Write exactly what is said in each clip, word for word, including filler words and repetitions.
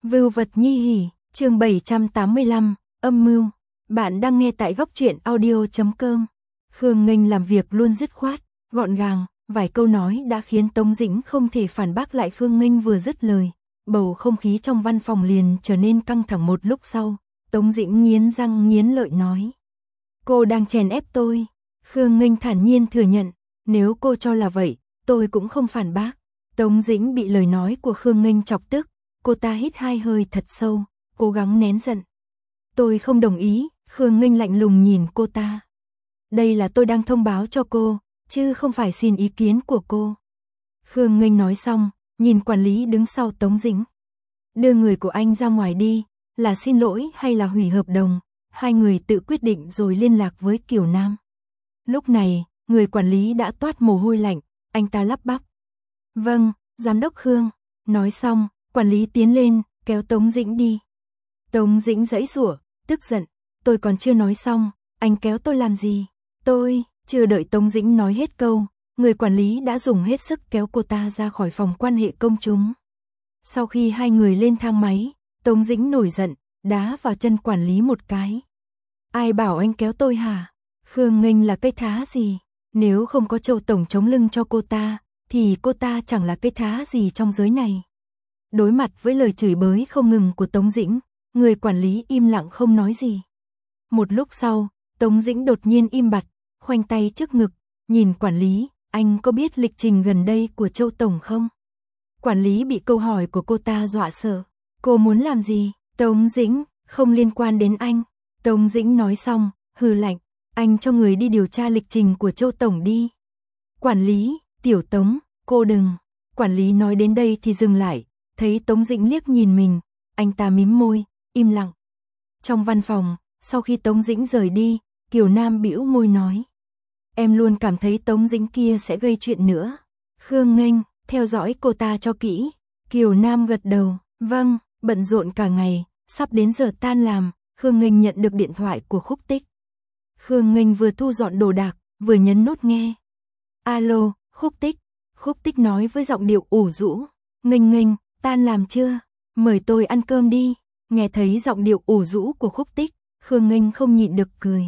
Vưu vật nhi hỉ, chương bảy trăm tám mươi lăm, âm mưu. Bạn đang nghe tại góc truyện audio chấm com. Khương Nghênh làm việc luôn dứt khoát, gọn gàng, vài câu nói đã khiến Tống Dĩnh không thể phản bác lại. Khương Nghênh vừa dứt lời, bầu không khí trong văn phòng liền trở nên căng thẳng. Một lúc sau, Tống Dĩnh nghiến răng nghiến lợi nói: "Cô đang chèn ép tôi." Khương Nghênh thản nhiên thừa nhận: "Nếu cô cho là vậy, tôi cũng không phản bác." Tống Dĩnh bị lời nói của Khương Nghênh chọc tức, cô ta hít hai hơi thật sâu, cố gắng nén giận. "Tôi không đồng ý." Khương Nghênh lạnh lùng nhìn cô ta. "Đây là tôi đang thông báo cho cô, chứ không phải xin ý kiến của cô." Khương Nghênh nói xong, nhìn quản lý đứng sau Tống Dĩnh. "Đưa người của anh ra ngoài đi, là xin lỗi hay là hủy hợp đồng, hai người tự quyết định rồi liên lạc với Kiều Nam." Lúc này, người quản lý đã toát mồ hôi lạnh, anh ta lắp bắp: "Vâng, giám đốc Khương." Nói xong, quản lý tiến lên, kéo Tống Dĩnh đi. Tống Dĩnh giãy giụa, tức giận: "Tôi còn chưa nói xong, anh kéo tôi làm gì?" "Tôi..." Chưa đợi Tống Dĩnh nói hết câu, người quản lý đã dùng hết sức kéo cô ta ra khỏi phòng quan hệ công chúng. Sau khi hai người lên thang máy, Tống Dĩnh nổi giận, đá vào chân quản lý một cái. "Ai bảo anh kéo tôi hả? Khương Nghênh là cái thá gì? Nếu không có Châu tổng chống lưng cho cô ta, thì cô ta chẳng là cái thá gì trong giới này." Đối mặt với lời chửi bới không ngừng của Tống Dĩnh, người quản lý im lặng không nói gì. Một lúc sau, Tống Dĩnh đột nhiên im bặt, khoanh tay trước ngực, nhìn quản lý: "Anh có biết lịch trình gần đây của Châu tổng không?" Quản lý bị câu hỏi của cô ta dọa sợ. "Cô muốn làm gì?" "Tống Dĩnh, không liên quan đến anh." Tống Dĩnh nói xong, hừ lạnh: "Anh cho người đi điều tra lịch trình của Châu tổng đi." "Quản lý, tiểu Tống, cô đừng." Quản lý nói đến đây thì dừng lại, thấy Tống Dĩnh liếc nhìn mình, anh ta mím môi, im lặng. Trong văn phòng, sau khi Tống Dĩnh rời đi, Kiều Nam bĩu môi nói: "Em luôn cảm thấy Tống Dĩnh kia sẽ gây chuyện nữa." Khương Nghênh, theo dõi cô ta cho kỹ. Kiều Nam gật đầu: "Vâng." Bận rộn cả ngày, sắp đến giờ tan làm, Khương Nghênh nhận được điện thoại của Khúc Tích. Khương Nghênh vừa thu dọn đồ đạc, vừa nhấn nút nghe. "Alo, Khúc Tích." Khúc Tích nói với giọng điệu ủ rũ: "Nghênh Nghênh, tan làm chưa? Mời tôi ăn cơm đi." Nghe thấy giọng điệu ủ rũ của Khúc Tích, Khương Nghênh không nhịn được cười.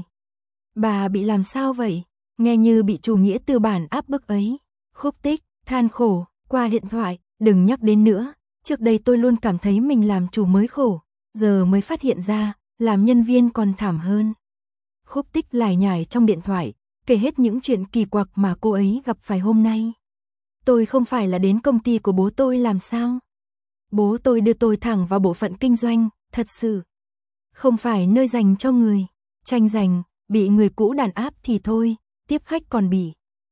"Bà bị làm sao vậy? Nghe như bị chủ nghĩa tư bản áp bức ấy." Khúc Tích than khổ qua điện thoại: "Đừng nhắc đến nữa, trước đây tôi luôn cảm thấy mình làm chủ mới khổ, giờ mới phát hiện ra, làm nhân viên còn thảm hơn." Khúc Tích lải nhải trong điện thoại, kể hết những chuyện kỳ quặc mà cô ấy gặp phải hôm nay. "Tôi không phải là đến công ty của bố tôi làm sao? Bố tôi đưa tôi thẳng vào bộ phận kinh doanh, thật sự không phải nơi dành cho người tranh giành, bị người cũ đàn áp thì thôi, tiếp khách còn bị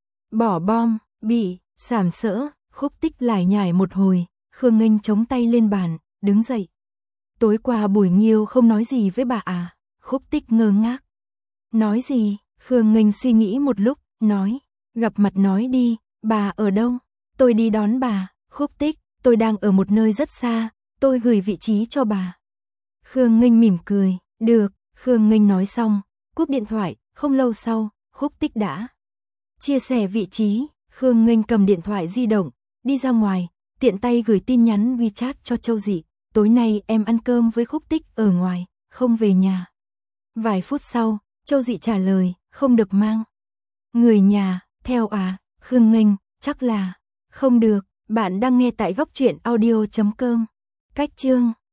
bỏ bom, bị sàm sỡ." Khúc Tích lải nhải một hồi, Khương Nghênh chống tay lên bàn, đứng dậy: "Tối qua Bùi Nghiêu không nói gì với bà à?" Khúc Tích ngơ ngác: "Nói gì?" Khương Nghênh suy nghĩ một lúc, nói: "Gặp mặt nói đi, bà ở đâu? Tôi đi đón bà." Khúc Tích: "Tôi đang ở một nơi rất xa, tôi gửi vị trí cho bà." Khương Nghênh mỉm cười: "Được." Khương Nghênh nói xong, cúp điện thoại. Không lâu sau, Khúc Tích đã chia sẻ vị trí. Khương Nghênh cầm điện thoại di động, đi ra ngoài, tiện tay gửi tin nhắn WeChat cho Châu Dị: "Tối nay em ăn cơm với Khúc Tích ở ngoài, không về nhà." Vài phút sau, Châu Dị trả lời: "Không được mang người nhà theo à?" Khương Nghênh: "Chắc là không được." Bạn đang nghe tại góc truyện audio chấm com. Cách chương